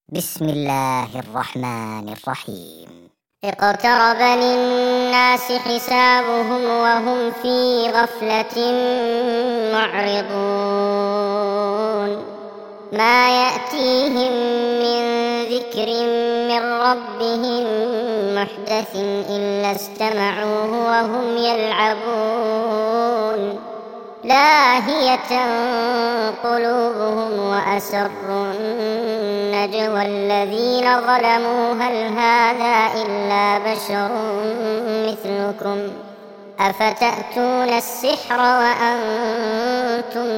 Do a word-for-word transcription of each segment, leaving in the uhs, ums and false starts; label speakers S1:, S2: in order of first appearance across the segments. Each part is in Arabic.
S1: بسم الله الرحمن الرحيم.
S2: اقترب للناس حسابهم وهم في غفلة معرضون ما يأتيهم من ذكر من ربهم محدث إلا استمعوه وهم يلعبون لاهية قلوبهم وأسروا النجوى الذين ظلموا هل هذا إلا بشر مثلكم أفتأتون السحر وأنتم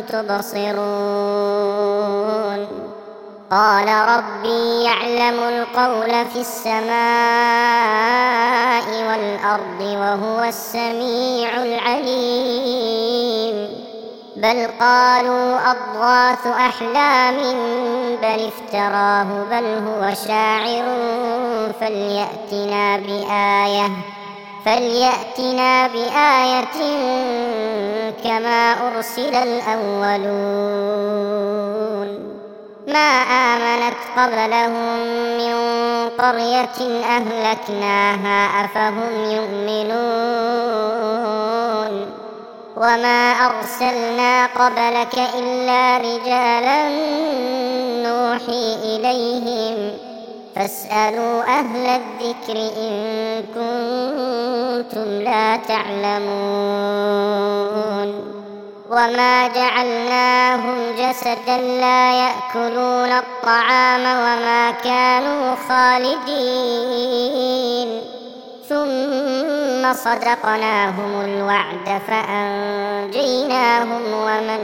S2: تبصرون قال ربي يعلم القول في السماء والأرض وهو السميع العليم بل قالوا أضغاث أحلام بل افتراه بل هو شاعر فليأتنا بآية فليأتنا بآية كما أرسل الأولون ما آمنت قبلهم من قرية أهلكناها أفهم يؤمنون وما أرسلنا قبلك إلا رجالا نوحي إليهم فاسألوا أهل الذكر إن كنتم لا تعلمون وما جعلناهم جسدا لا يأكلون الطعام وما كانوا خالدين ثم صدقناهم الوعد فأنجيناهم ومن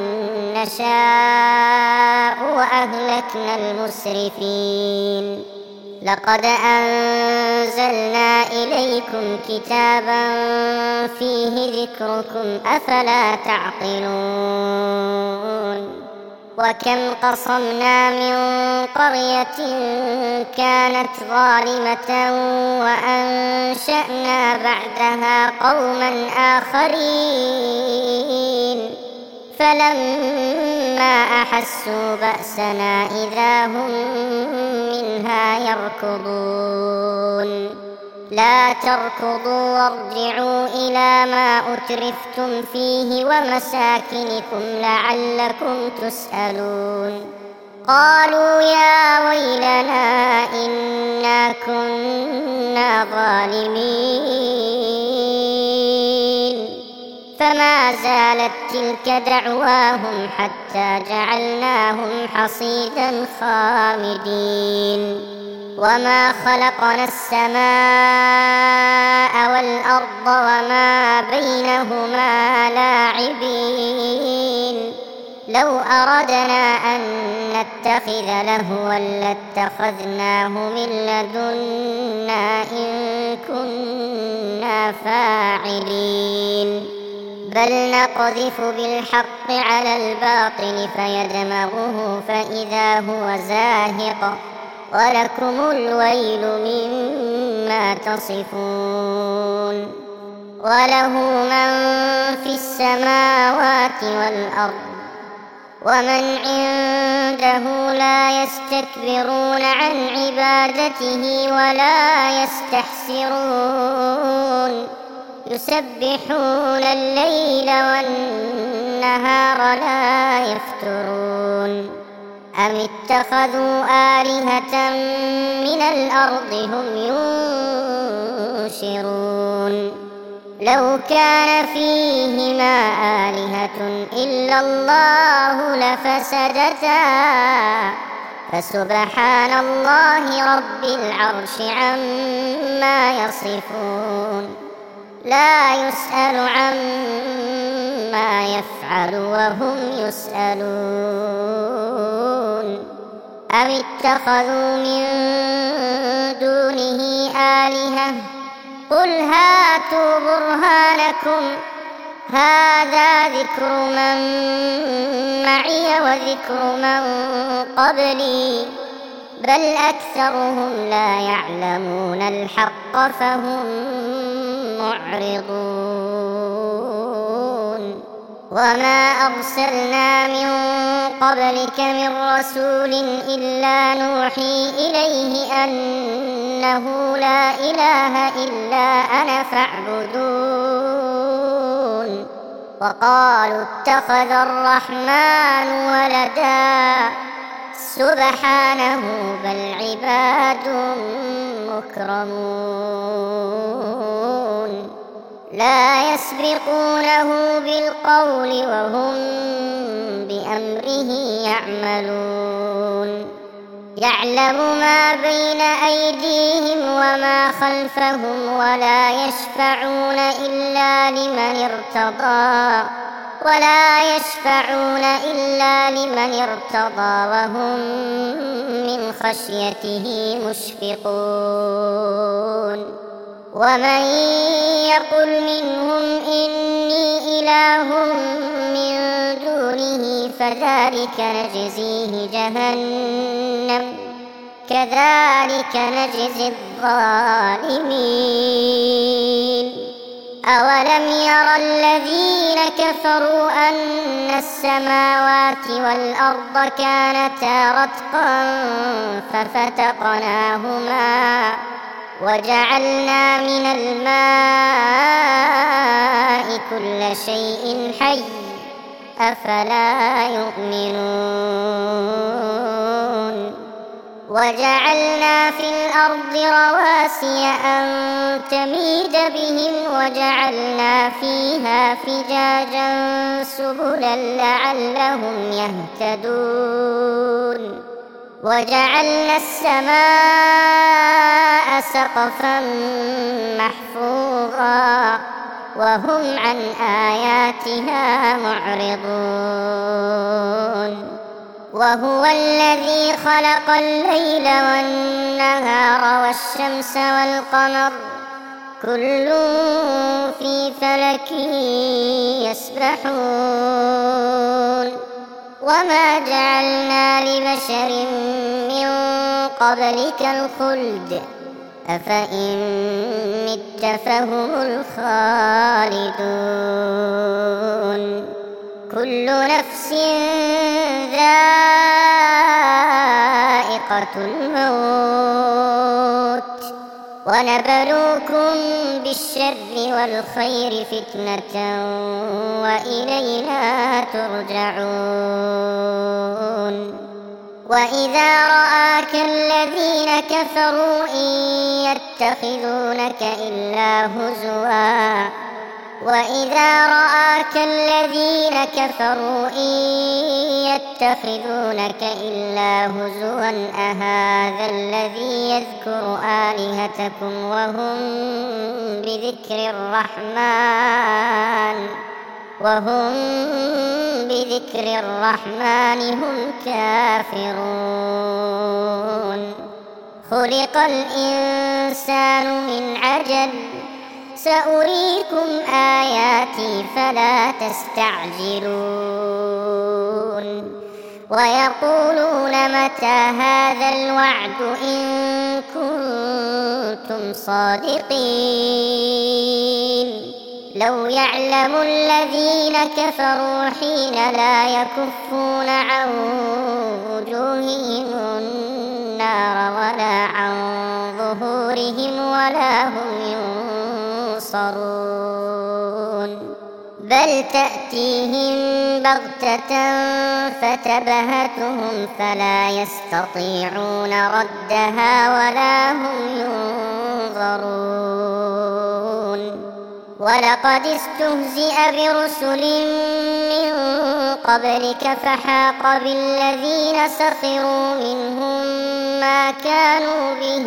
S2: نشاء وأهلكنا المسرفين لقد أنزلنا إليكم كتابا فيه ذكركم أفلا تعقلون وكم قصمنا من قرية كانت ظالمة وأنشأنا بعدها قوما آخرين فلما أحسوا بأسنا إذا هم منها يركضون لا تركضوا وارجعوا إلى ما أترفتم فيه ومساكنكم لعلكم تسألون قالوا يا ويلنا إنا كنا ظالمين فما زالت تلك دعواهم حتى جعلناهم حصيدا خامدين وما خلقنا السماء والأرض وما بينهما لاعبين لو أردنا أن نتخذ لهوا لاتخذناه من لدنا إن كنا فاعلين بل نقذف بالحق على الباطل فيدمغه فإذا هو زاهق ولكم الويل مما تصفون وله من في السماوات والأرض ومن عنده لا يستكبرون عن عبادته ولا يستحسرون يسبحون الليل والنهار لا يفترون أم اتخذوا آلهة من الأرض هم ينشرون لو كان فيهما آلهة إلا الله لفسدتا فسبحان الله رب العرش عما يصفون لا يسأل عما يفعل وهم يسألون أم اتخذوا من دونه آلهة قل هاتوا برهانكم هذا ذكر من معي وذكر من قبلي بل أكثرهم لا يعلمون الحق فهم معرضون وما أرسلنا من قبلك من رسول إلا نوحي إليه أنه لا إله إلا أنا فاعبدون وقالوا اتخذ الرحمن ولدا سبحانه بل عباد مكرمون لا يسبقونه بالقول وهم بأمره يعملون يعلم ما بين أيديهم وما خلفهم ولا يشفعون إلا لمن ارتضى ولا يشفعون إلا لمن ارتضى وهم من خشيته مشفقون ومن يقل منهم إني إله من دونه فذلك نجزيه جهنم كذلك نجزي الظالمين أولم ير الذين كفروا أن السماوات والأرض كانتا رتقا ففتقناهما وجعلنا من الماء كل شيء حي أفلا يؤمنون وجعلنا في الأرض رواسي أن تميد بهم وجعلنا فيها فجاجا سبلا لعلهم يهتدون وجعلنا السماء سقفا محفوظا وهم عن آياتها معرضون وهو الذي خلق الليل والنهار والشمس والقمر كل في فلك يسبحون وما جعلنا لبشر من قبلك الخلد أفإن مت فهم الخالدون كل نفس ذائقة الموت ونبلوكم بالشر والخير فتنة وإلينا ترجعون وإذا رآك الذين كفروا إن يتخذونك إلا هزوا وإذا رآك الذين كفروا إن يتخذونك إلا هزوا أهذا الذي يذكر آلهتكم وهم بذكر الرحمن وهم بذكر الرحمن هم كافرون خلق الإنسان من عجل سأريكم آياتي فلا تستعجلون ويقولون متى هذا الوعد إن كنتم صادقين لو يعلم الذين كفروا حين لا يكفون عن وجوههم النار ولا عن ظهورهم ولا هم ينصرون بل تأتيهم بغتة فتبهتهم فلا يستطيعون ردها ولا هم ينظرون ولقد استهزئ برسل من قبلك فحاق بالذين سخروا منهم ما كانوا به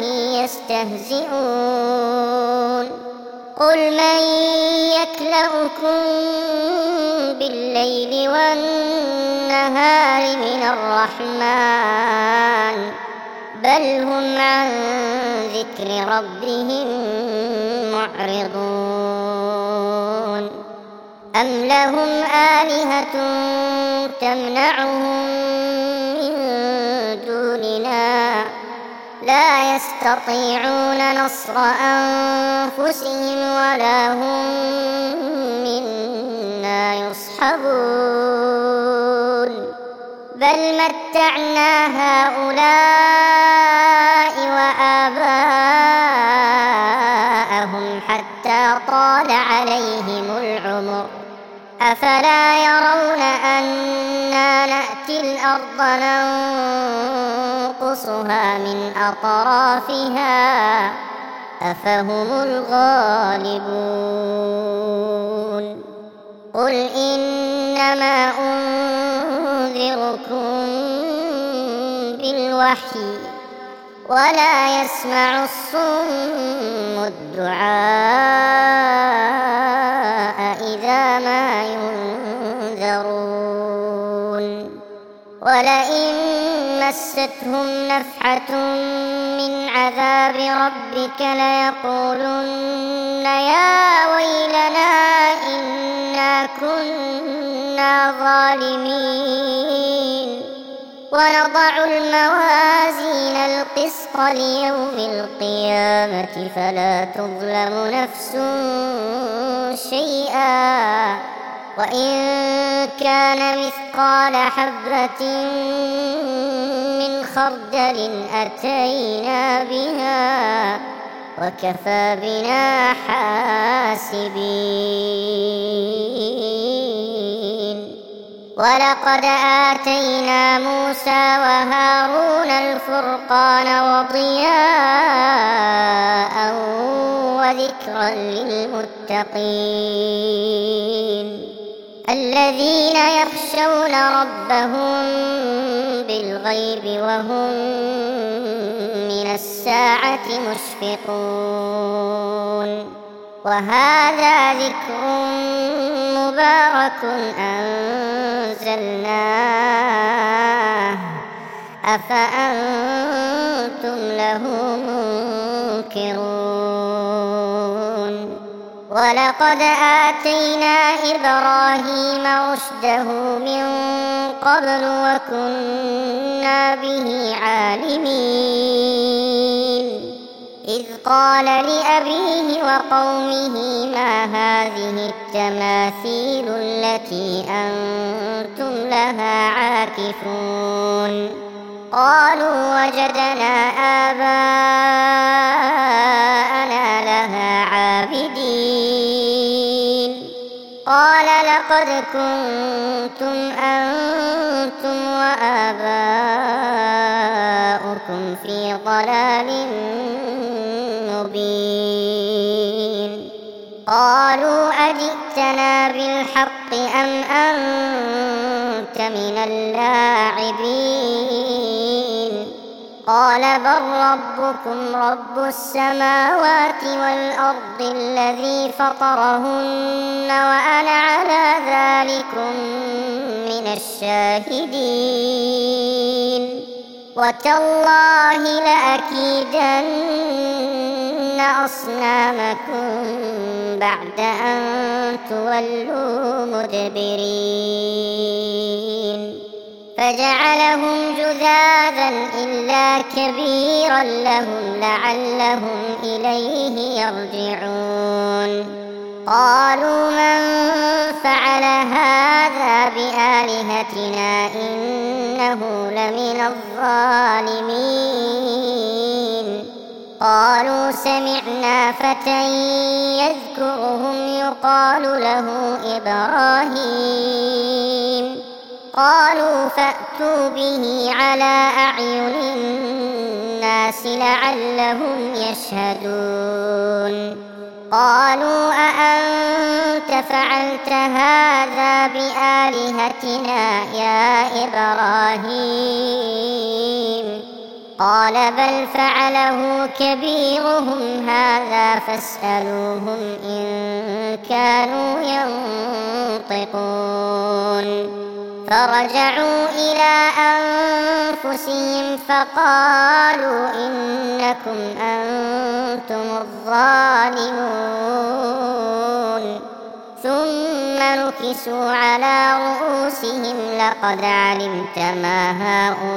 S2: يستهزئون قل من يكلؤكم بالليل والنهار من الرحمن بل هم عن ذكر ربهم معرضون أم لهم آلهة تمنعهم من دوننا لا يستطيعون نصر أنفسهم ولا هم منا لا يصحبون بل متعنا هؤلاء وآباءهم حتى طال عليهم العمر أفلا يرون أنا نأتي الأرض ننقصها من أطرافها أفهم الغالبون قل إنما أنذركم بالوحي ولا يسمع الصم الدعاء إذا ما ينذرون ولئن مستهم نفحة من عذاب ربك ليقولن يا ويلنا إنا كنا ظالمين ونضع الموازين القسط ليوم القيامة فلا تظلم نفس شيئا وإن كان مثقال حبة من خردل أتينا بها وكفى بنا حاسبين ولقد آتينا موسى وهارون الفرقان وضياء وذكرا للمتقين الذين يخشون ربهم بالغيب وهم من الساعة مشفقون وهذا ذكر مبارك أنزلناه أفأنتم له منكرون ولقد آتينا إبراهيم رشده من قبل وكنا به عالمين إذ قال لأبيه وقومه ما هذه التماثيل التي أنتم لها عاكفون قالوا وجدنا آباءنا لها عابدين قال لقد كنتم أنتم وآباؤكم في ضلال مبين قالوا أجئتنا بالحق أم أنت من اللاعبين قال بل ربكم رب السماوات والأرض الذي فطرهن وأنا على ذلكم من الشاهدين وتالله لأكيدن أصنامكم بعد أن تولوا مدبرين فجعلهم جذاذا إلا كبيرا لهم لعلهم إليه يرجعون قالوا من فعل هذا بآلهتنا إنه لمن الظالمين قالوا سمعنا فتى يذكرهم يقال له إبراهيم قالوا فأتوا به على أعين الناس لعلهم يشهدون قالوا أأنت فعلت هذا بآلهتنا يا إبراهيم قال بل فعله كبيرهم هذا فاسألوهم إن كانوا ينطقون فرجعوا إلى أنفسهم فقالوا إنكم أنتم الظالمون ثم نكسوا على رؤوسهم لقد علمت ما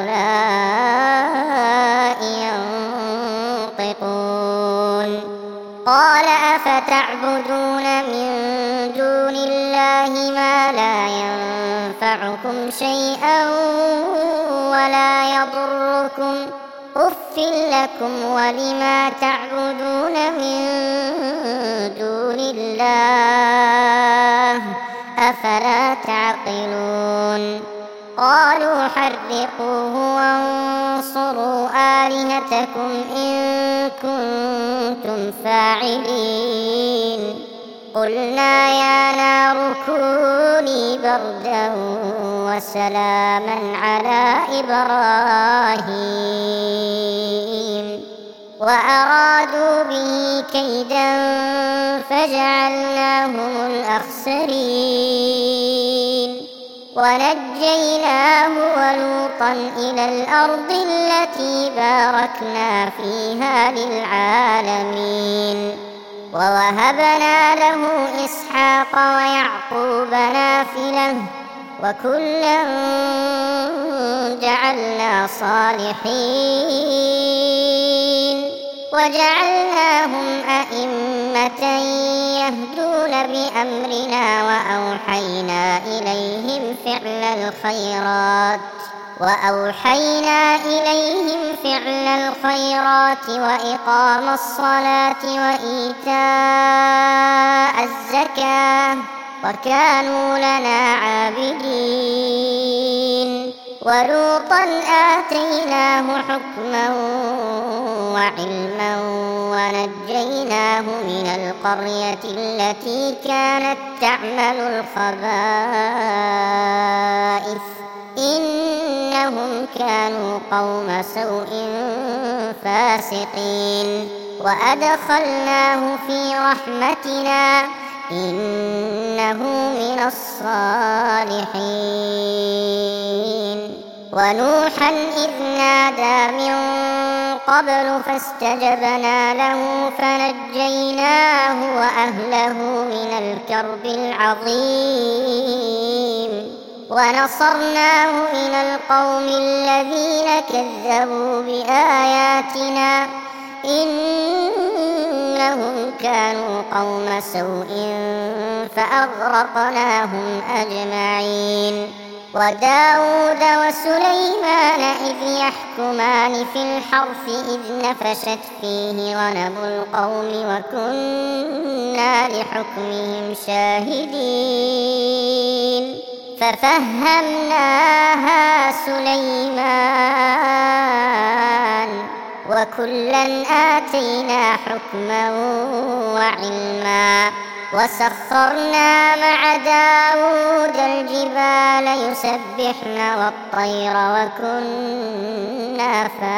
S2: هؤلاء ينطقون قال أفتعبدون من دون الله ما لا ينفعكم شيئا ولا يضركم أف لكم ولما تعبدون من دون الله أفلا تعقلون قالوا حرقوه وانصروا آلهتكم إن كنتم فاعلين قلنا يا نار كوني بردا وسلاما على إبراهيم وأرادوا به كيدا فجعلناهم الأخسرين ونجيناه ولوطا إلى الأرض التي باركنا فيها للعالمين ووهبنا له إسحاق ويعقوب نافلة وكلا جعلنا صالحين وجعلناهم أئمة يهدون بأمرنا وأوحينا إليهم فعل الخيرات وأوحينا إليهم فعل الخيرات وإقام الصلاة وإيتاء الزكاة وكانوا لنا عابدين ولوطا آتيناه حكما وعلما ونجيناه من القرية التي كانت تعمل الخبائث إنهم كانوا قوم سوء فاسقين وأدخلناه في رحمتنا إنه من الصالحين ونوحا إذ نادى من قبل فاستجبنا له فنجيناه وأهله من الكرب العظيم ونصرناه من القوم الذين كذبوا بآياتنا إنهم كانوا قوم سوء فأغرقناهم أجمعين وداود وسليمان إذ يحكمان في الحرث إذ نفشت فيه غنم القوم وكنا لحكمهم شاهدين ففهمناها سليمان وكلا آتينا حكما وعلما وسخرنا مع داود الجبال يسبحن والطير وكنا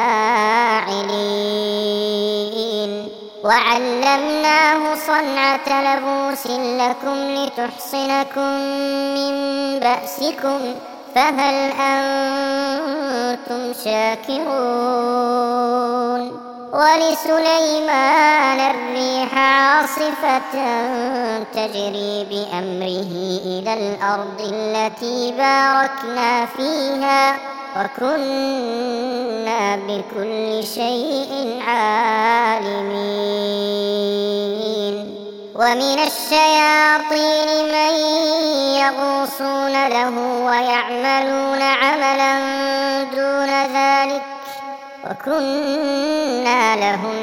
S2: فاعلين وعلمناه صنعة لبوس لكم لتحصنكم من بأسكم فهل أنتم شاكرون ولسليمان الريح عاصفة تجري بأمره إلى الأرض التي باركنا فيها وكنا بكل شيء عالمين ومن الشياطين من يغوصون له ويعملون عملا دون ذلك وكنا لهم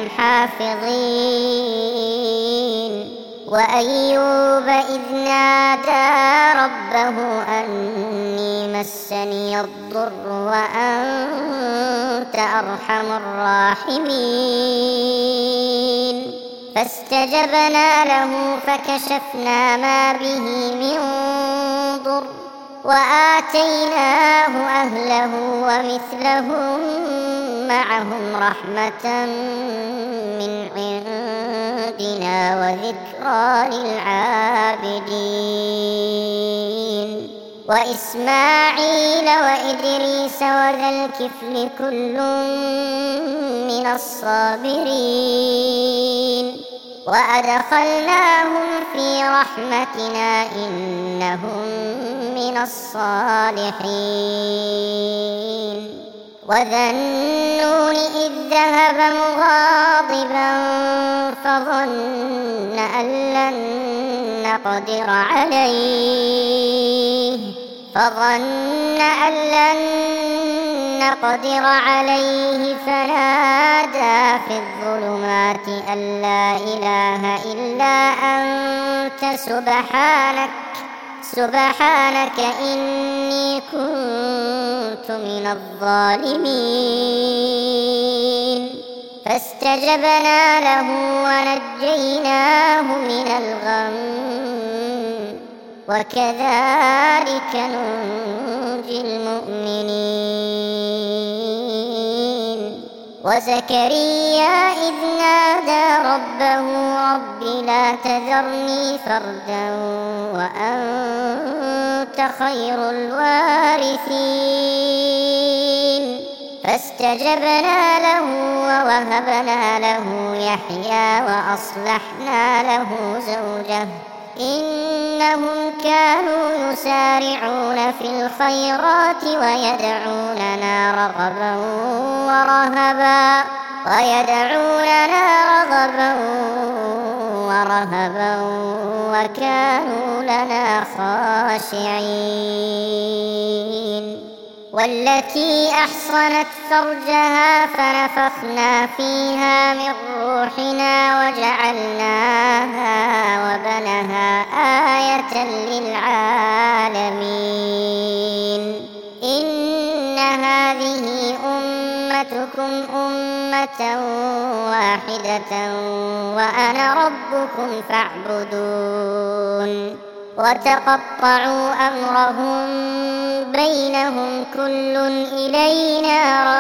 S2: حافظين وأيوب إذ نادى ربه أني مسني الضر وأنت أرحم الراحمين فاستجبنا له فكشفنا ما به من ضر وآتيناه أهله ومثلهم معهم رحمة من عندنا وذكرى للعابدين وإسماعيل وإدريس وذا الكفل كل من الصابرين وأدخلناهم في رحمتنا إنهم من الصالحين وذا النون إذ ذهب مغاضبا فظن أن لن نقدر عليه فظن أن لن نقدر عليه فنادى في الظلمات أن لا إله إلا أنت سبحانك سبحانك إني كنت من الظالمين فاستجبنا له ونجيناه من الغم وكذلك ننجي المؤمنين وزكريا إذ نادى ربه رب لا تذرني فردا وأنت خير الوارثين فاستجبنا له ووهبنا له يحيى وأصلحنا له زوجه إنهم كانوا يسارعون في الخيرات ويدعوننا رغبا ورهبا ويدعوننا رغبا ورهبا وكانوا لنا خاشعين والتي أحصنت فرجها فنفخنا فيها من روحنا وجعلناها وبنها آية للعالمين إن هذه أمتكم أمة واحدة وأنا ربكم فاعبدون وتقطعوا أمرهم بينهم كل إلينا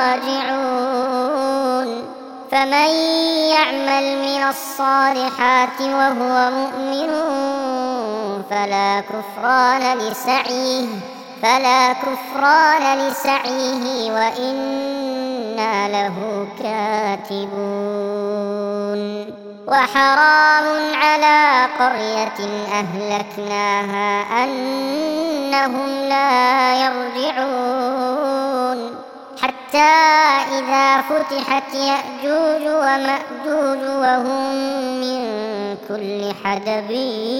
S2: راجعون فمن يعمل من الصالحات وهو مؤمن فلا كفران لسعيه فلا كفران لسعيه وإنا له كاتبون وحرام على قرية أهلكناها أنهم لا يرجعون حتى إذا فتحت يأجوج ومأجوج وهم من كل حدب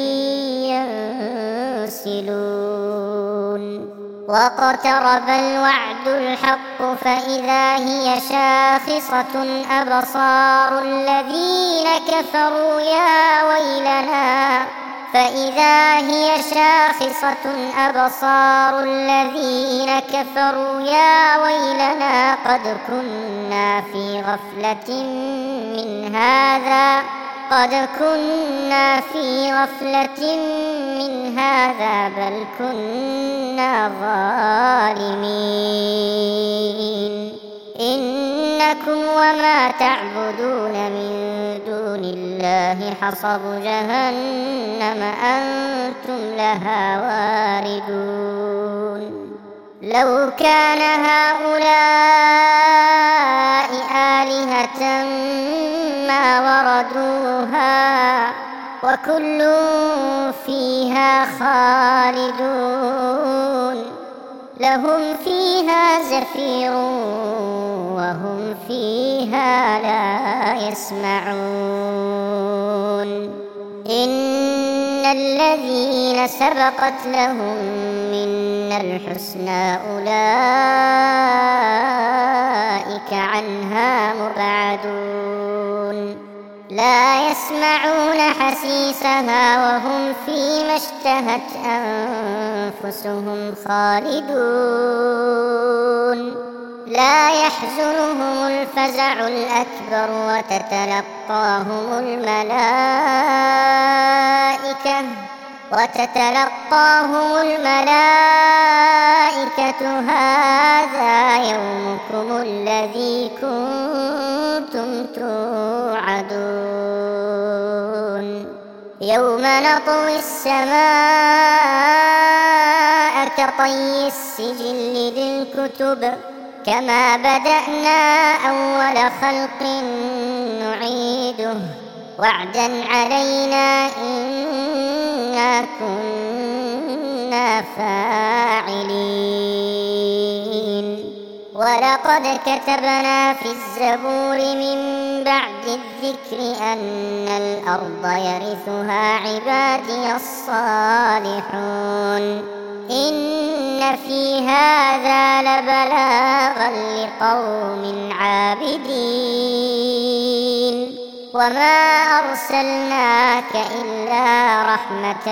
S2: ينسلون واقترب الوعد الحق فإذا هي شاخصة أبصار الذين كفروا يا ويلنا فإذا هي شاخصة أبصار الذين كفروا يا ويلنا قد كنا في غفلة من هذا قد كنا في غفلة من هذا بل كنا ظالمين إنكم وما تعبدون من دون الله حصب جهنم أنتم لها واردون لو كان هؤلاء آلهة ما وردوها وكل فيها خالدون لهم فيها زفير وهم فيها لا يسمعون إن الذين سبقت لهم منا الحسنى أولئك عنها مبعدون لا يسمعون حسيسها وهم فيما اشتهت أنفسهم خالدون لا يحزنهم الفزع الأكبر وتتلقاهم الملائكة وتتلقاهم الملائكة هذا يومكم الذي كنتم توعدون يوم نطوي السماء كطي السجل للكتب كما بدأنا أول خلق نعيده وعدا علينا إنا كنا فاعلين ولقد كتبنا في الزبور من بعد الذكر أن الأرض يرثها عبادي الصالحون إن في هذا لبلاغا لقوم عابدين وما أرسلناك إلا رحمة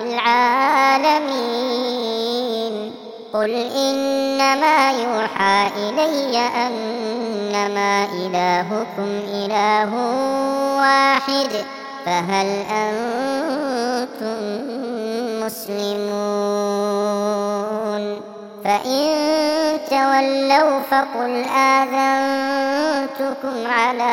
S2: للعالمين قل إنما يوحى إلي أنما إلهكم إله واحد فهل أنتم مسلمون فإن تولوا فقل آذنتكم على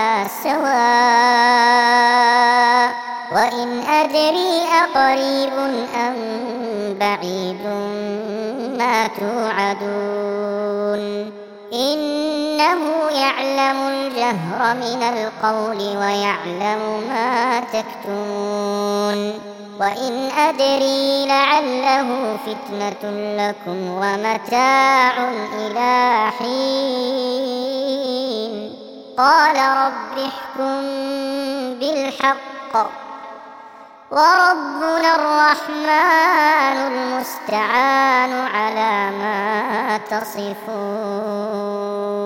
S2: سواء وإن أدري أقريب أم بعيد ما توعدون إنه يعلم الجهر من القول ويعلم ما تكتمون وإن أدري لعله فتنة لكم ومتاع إلى حين قال رب احكم بالحق وربنا الرحمن المستعان على ما تصفون.